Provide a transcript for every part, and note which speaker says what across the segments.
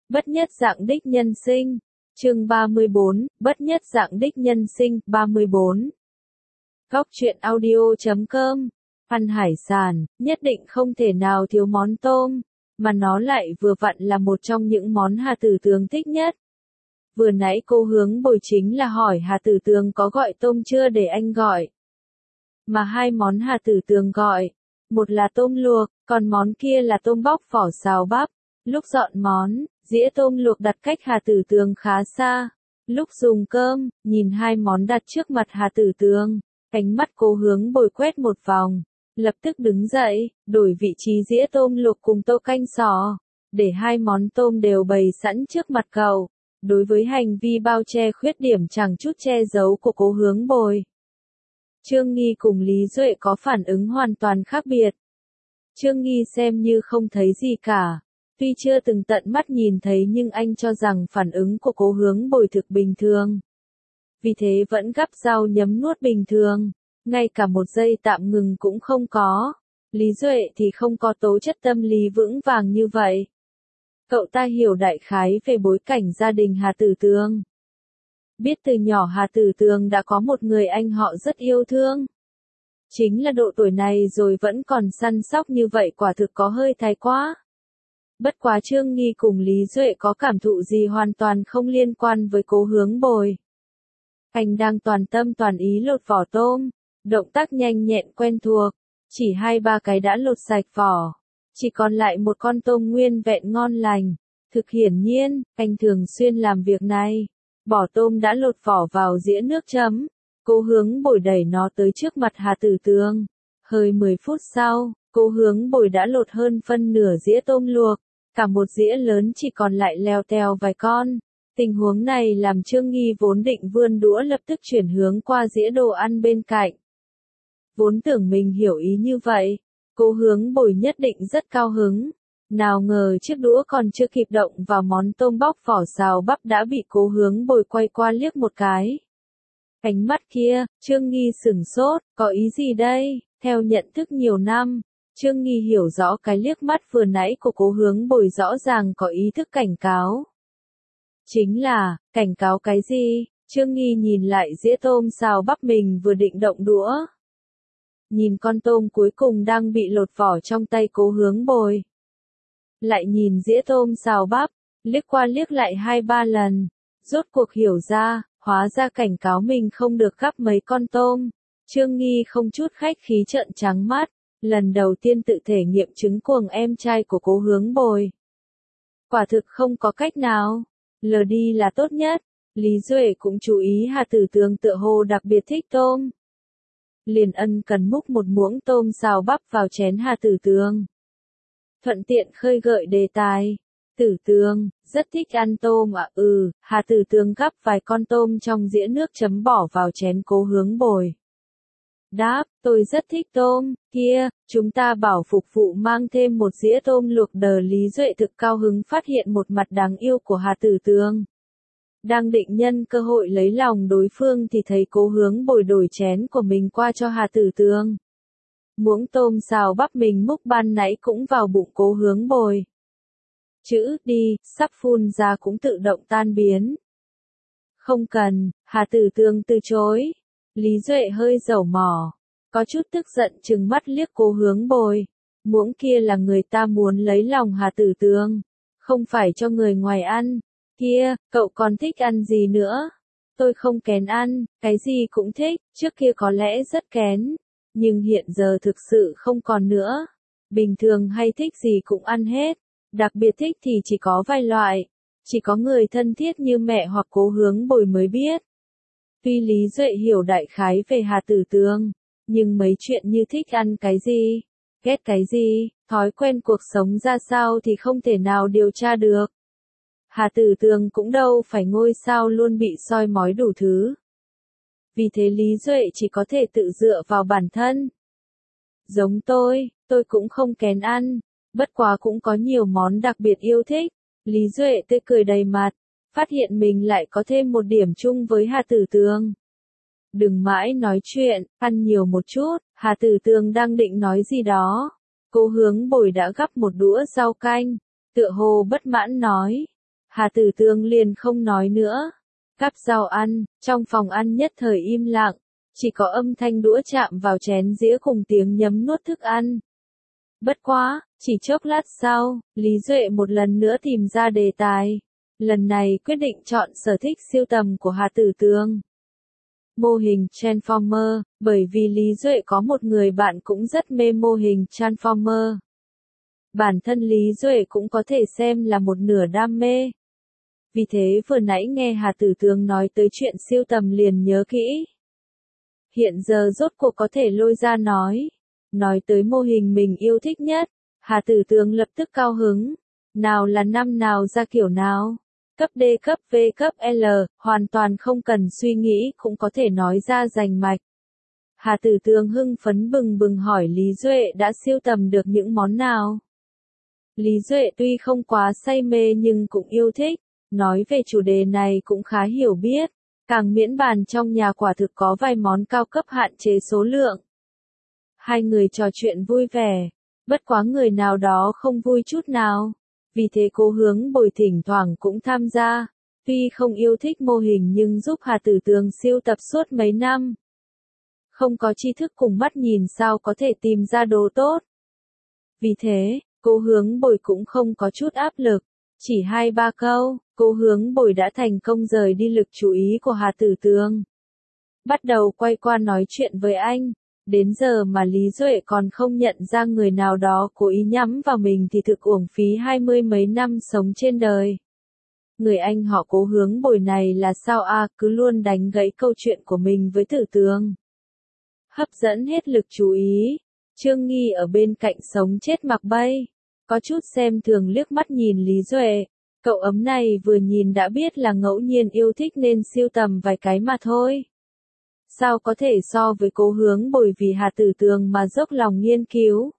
Speaker 1: Bất nhất dạng đích nhân sinh. Chương 34, Bất nhất dạng đích nhân sinh, 34. Góc truyện audio.com. Ăn hải sản, nhất định không thể nào thiếu món tôm, mà nó lại vừa vặn là một trong những món Hà Tử Tường thích nhất. Vừa nãy cô Hướng Bồi chính là hỏi Hà Tử Tường có gọi tôm chưa để anh gọi. Mà hai món Hà Tử Tường gọi, một là tôm luộc, còn món kia là tôm bóc vỏ xào bắp. Lúc dọn món, dĩa tôm luộc đặt cách Hà Tử Tường khá xa. Lúc dùng cơm, nhìn hai món đặt trước mặt Hà Tử Tường, ánh mắt cô Hướng Bồi quét một vòng, lập tức đứng dậy, đổi vị trí dĩa tôm luộc cùng tô canh sò, để hai món tôm đều bày sẵn trước mặt cậu. Đối với hành vi bao che khuyết điểm chẳng chút che giấu của cô Hướng Bồi, Trương Nghi cùng Lý Duệ có phản ứng hoàn toàn khác biệt. Trương Nghi xem như không thấy gì cả. Tuy chưa từng tận mắt nhìn thấy nhưng anh cho rằng phản ứng của cô Hướng Bồi thực bình thường. Vì thế vẫn gắp dao nhấm nuốt bình thường, ngay cả một giây tạm ngừng cũng không có. Lý Duệ thì không có tố chất tâm lý vững vàng như vậy. Cậu ta hiểu đại khái về bối cảnh gia đình Hà Tử Tường. Biết từ nhỏ Hà Tử Tường đã có một người anh họ rất yêu thương. Chính là độ tuổi này rồi vẫn còn săn sóc như vậy quả thực có hơi thái quá. Bất quá Trương Nghi cùng Lý Duệ có cảm thụ gì hoàn toàn không liên quan với cô Hướng Bồi. Anh đang toàn tâm toàn ý lột vỏ tôm, động tác nhanh nhẹn quen thuộc, chỉ 2-3 cái đã lột sạch vỏ, chỉ còn lại một con tôm nguyên vẹn ngon lành. Thực hiển nhiên, anh thường xuyên làm việc này, bỏ tôm đã lột vỏ vào dĩa nước chấm, cô Hướng Bồi đẩy nó tới trước mặt Hà Tử Tường. Hơi 10 phút sau, cô Hướng Bồi đã lột hơn phân nửa dĩa tôm luộc. Cả một dĩa lớn chỉ còn lại leo teo vài con. Tình huống này làm Trương Nghi vốn định vươn đũa lập tức chuyển hướng qua dĩa đồ ăn bên cạnh. Vốn tưởng mình hiểu ý như vậy, cô Hướng Bồi nhất định rất cao hứng. Nào ngờ chiếc đũa còn chưa kịp động vào món tôm bóc vỏ xào bắp đã bị cô Hướng Bồi quay qua liếc một cái. Ánh mắt kia, Trương Nghi sửng sốt, có ý gì đây? Theo nhận thức nhiều năm, Trương Nghi hiểu rõ cái liếc mắt vừa nãy của cô Hướng Bồi rõ ràng có ý thức cảnh cáo. Chính là, cảnh cáo cái gì? Trương Nghi nhìn lại dĩa tôm xào bắp mình vừa định động đũa. Nhìn con tôm cuối cùng đang bị lột vỏ trong tay cô Hướng Bồi. Lại nhìn dĩa tôm xào bắp, liếc qua liếc lại 2-3 lần. Rốt cuộc hiểu ra, hóa ra cảnh cáo mình không được gắp mấy con tôm. Trương Nghi không chút khách khí trợn trắng mắt. Lần đầu tiên tự thể nghiệm trứng cuồng em trai của cô Hướng Bồi. Quả thực không có cách nào. Lờ đi là tốt nhất. Lý Duệ cũng chú ý Hà Tử Tường tựa hồ đặc biệt thích tôm. Liền ân cần múc một muỗng tôm xào bắp vào chén Hà Tử Tường. Thuận tiện khơi gợi đề tài. Tử Tường, rất thích ăn tôm à? Hà Tử Tường gắp vài con tôm trong dĩa nước chấm bỏ vào chén cô Hướng Bồi. Đáp, tôi rất thích tôm, kia, chúng ta bảo phục vụ mang thêm một dĩa tôm luộc đờ. Lý Duệ thực cao hứng phát hiện một mặt đáng yêu của Hà Tử Tường. Đang định nhân cơ hội lấy lòng đối phương thì thấy cô Hướng Bồi đổi chén của mình qua cho Hà Tử Tường. Muỗng tôm xào bắp mình múc ban nãy cũng vào bụng cô Hướng Bồi. Chữ đi, sắp phun ra cũng tự động tan biến. Không cần, Hà Tử Tường từ chối. Lý Duệ hơi dầu mỏ, có chút tức giận trừng mắt liếc cô Hướng Bồi. Muỗng kia là người ta muốn lấy lòng Hà Tử Tường, không phải cho người ngoài ăn. Kia, cậu còn thích ăn gì nữa? Tôi không kén ăn, cái gì cũng thích, trước kia có lẽ rất kén, nhưng hiện giờ thực sự không còn nữa. Bình thường hay thích gì cũng ăn hết, đặc biệt thích thì chỉ có vài loại, chỉ có người thân thiết như mẹ hoặc cô Hướng Bồi mới biết. Tuy Lý Duệ hiểu đại khái về Hà Tử Tường, nhưng mấy chuyện như thích ăn cái gì, ghét cái gì, thói quen cuộc sống ra sao thì không thể nào điều tra được. Hà Tử Tường cũng đâu phải ngôi sao luôn bị soi mói đủ thứ. Vì thế Lý Duệ chỉ có thể tự dựa vào bản thân. Giống tôi cũng không kén ăn, bất quá cũng có nhiều món đặc biệt yêu thích. Lý Duệ tươi cười đầy mặt, phát hiện mình lại có thêm một điểm chung với Hà Tử Tường. Đừng mãi nói chuyện, ăn nhiều một chút. Hà Tử Tường đang định nói gì đó. Cô Hướng Bồi đã gắp một đũa rau canh, tựa hồ bất mãn nói. Hà Tử Tường liền không nói nữa. Cắp rau ăn, trong phòng ăn nhất thời im lặng, chỉ có âm thanh đũa chạm vào chén dĩa cùng tiếng nhấm nuốt thức ăn. Bất quá, chỉ chốc lát sau, Lý Duệ một lần nữa tìm ra đề tài. Lần này quyết định chọn sở thích sưu tầm của Hà Tử Tường. Mô hình Transformer, bởi vì Lý Duệ có một người bạn cũng rất mê mô hình Transformer. Bản thân Lý Duệ cũng có thể xem là một nửa đam mê. Vì thế vừa nãy nghe Hà Tử Tường nói tới chuyện sưu tầm liền nhớ kỹ. Hiện giờ rốt cuộc có thể lôi ra nói tới mô hình mình yêu thích nhất, Hà Tử Tường lập tức cao hứng. Nào là năm nào ra kiểu nào? Cấp D, cấp V, cấp L, hoàn toàn không cần suy nghĩ cũng có thể nói ra rành mạch. Hà Tử Tường hưng phấn bừng bừng hỏi Lý Duệ đã sưu tầm được những món nào. Lý Duệ tuy không quá say mê nhưng cũng yêu thích, nói về chủ đề này cũng khá hiểu biết, càng miễn bàn trong nhà quả thực có vài món cao cấp hạn chế số lượng. Hai người trò chuyện vui vẻ, bất quá người nào đó không vui chút nào. Vì thế Cố Hướng Bồi thỉnh thoảng cũng tham gia, tuy không yêu thích mô hình nhưng giúp Hà Tử Tường sưu tập suốt mấy năm. Không có tri thức cùng mắt nhìn sao có thể tìm ra đồ tốt. Vì thế, Cố Hướng Bồi cũng không có chút áp lực, chỉ 2-3 câu, Cố Hướng Bồi đã thành công rời đi lực chú ý của Hà Tử Tường. Bắt đầu quay qua nói chuyện với anh. Đến giờ mà Lý Duệ còn không nhận ra người nào đó cố ý nhắm vào mình thì thực uổng phí 20 mấy năm sống trên đời. Người anh họ Cố Hướng Bồi này là sao à, cứ luôn đánh gãy câu chuyện của mình với Tử Tường. Hấp dẫn hết lực chú ý, Trương Nghi ở bên cạnh sống chết mặc bay, có chút xem thường liếc mắt nhìn Lý Duệ. Cậu ấm này vừa nhìn đã biết là ngẫu nhiên yêu thích nên sưu tầm vài cái mà thôi. Sao có thể so với Cố Hướng Bồi vì Hà Tử Tường mà dốc lòng nghiên cứu,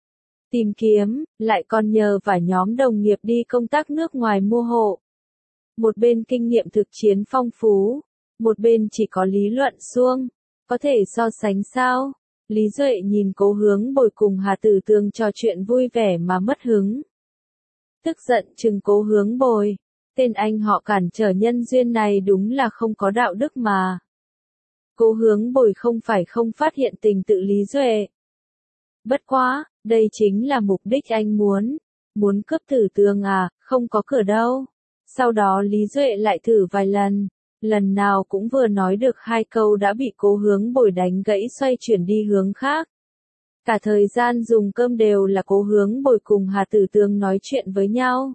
Speaker 1: tìm kiếm, lại còn nhờ vả nhóm đồng nghiệp đi công tác nước ngoài mua hộ. Một bên kinh nghiệm thực chiến phong phú, một bên chỉ có lý luận suông, có thể so sánh sao? Lý Duệ nhìn Cố Hướng Bồi cùng Hà Tử Tường trò chuyện vui vẻ mà mất hứng. Tức giận chừng Cố Hướng Bồi, tên anh họ cản trở nhân duyên này đúng là không có đạo đức mà. Cố Hướng Bồi không phải không phát hiện tình tự Lý Duệ. Bất quá, đây chính là mục đích anh muốn cướp Tử Tường à, không có cửa đâu. Sau đó Lý Duệ lại thử vài lần nào cũng vừa nói được 2 câu đã bị Cố Hướng Bồi đánh gãy xoay chuyển đi hướng khác. Cả thời gian dùng cơm đều là Cố Hướng Bồi cùng Hà Tử Tường nói chuyện với nhau.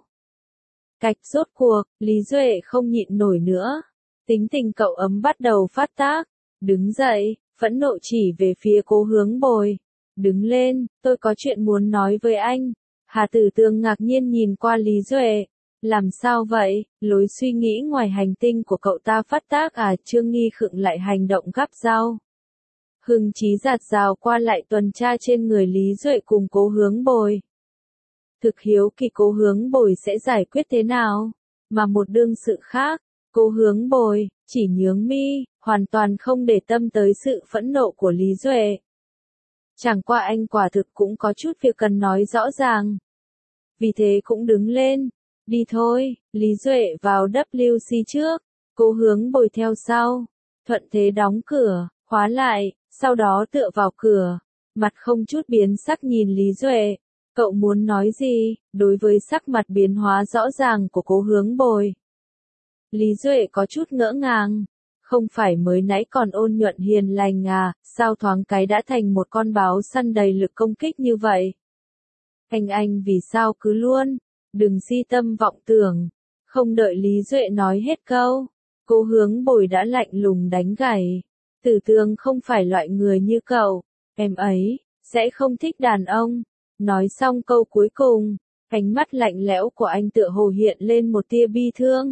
Speaker 1: Cạch rốt cuộc, Lý Duệ không nhịn nổi nữa. Tính tình cậu ấm bắt đầu phát tác. Đứng dậy, phẫn nộ chỉ về phía Cố Hướng Bồi. Đứng lên, tôi có chuyện muốn nói với anh. Hà Tử Tường ngạc nhiên nhìn qua Lý Duệ. Làm sao vậy, lối suy nghĩ ngoài hành tinh của cậu ta phát tác à? Trương Nghi khựng lại hành động gắp dao. Hưng chí giạt rào qua lại tuần tra trên người Lý Duệ cùng Cố Hướng Bồi. Thực hiếu kỳ Cố Hướng Bồi sẽ giải quyết thế nào, mà một đương sự khác, Cố Hướng Bồi chỉ nhướng mi, hoàn toàn không để tâm tới sự phẫn nộ của Lý Duệ. Chẳng qua anh quả thực cũng có chút việc cần nói rõ ràng. Vì thế cũng đứng lên, đi thôi, Lý Duệ vào WC trước, Cố Hướng Bồi theo sau, thuận thế đóng cửa, khóa lại, sau đó tựa vào cửa, mặt không chút biến sắc nhìn Lý Duệ. Cậu muốn nói gì, đối với sắc mặt biến hóa rõ ràng của Cố Hướng Bồi? Lý Duệ có chút ngỡ ngàng, không phải mới nãy còn ôn nhuận hiền lành à, sao thoáng cái đã thành một con báo săn đầy lực công kích như vậy? Anh vì sao cứ luôn, đừng si tâm vọng tưởng, không đợi Lý Duệ nói hết câu, Cố Hướng Bồi đã lạnh lùng đánh gãy. Tử Tường không phải loại người như cậu, em ấy sẽ không thích đàn ông. Nói xong câu cuối cùng, ánh mắt lạnh lẽo của anh tựa hồ hiện lên một tia bi thương.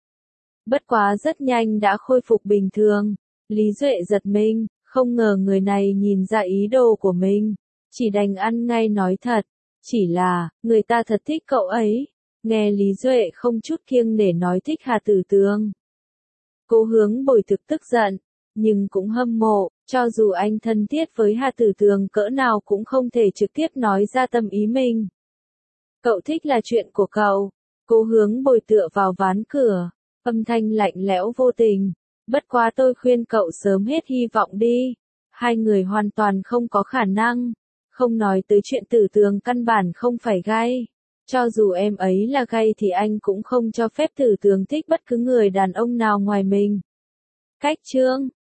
Speaker 1: Bất quá rất nhanh đã khôi phục bình thường. Lý Duệ giật mình, không ngờ người này nhìn ra ý đồ của mình, chỉ đành ăn ngay nói thật, chỉ là, người ta thật thích cậu ấy. Nghe Lý Duệ không chút kiêng nể nói thích Hà Tử Tường. Cố Hướng Bồi thực tức giận, nhưng cũng hâm mộ, cho dù anh thân thiết với Hà Tử Tường cỡ nào cũng không thể trực tiếp nói ra tâm ý mình. Cậu thích là chuyện của cậu, Cố Hướng bồi tựa vào ván cửa, âm thanh lạnh lẽo vô tình. Bất quá tôi khuyên cậu sớm hết hy vọng đi. Hai người hoàn toàn không có khả năng. Không nói tới chuyện Tử Tường căn bản không phải gay. Cho dù em ấy là gay thì anh cũng không cho phép Tử Tường thích bất cứ người đàn ông nào ngoài mình. Cách chương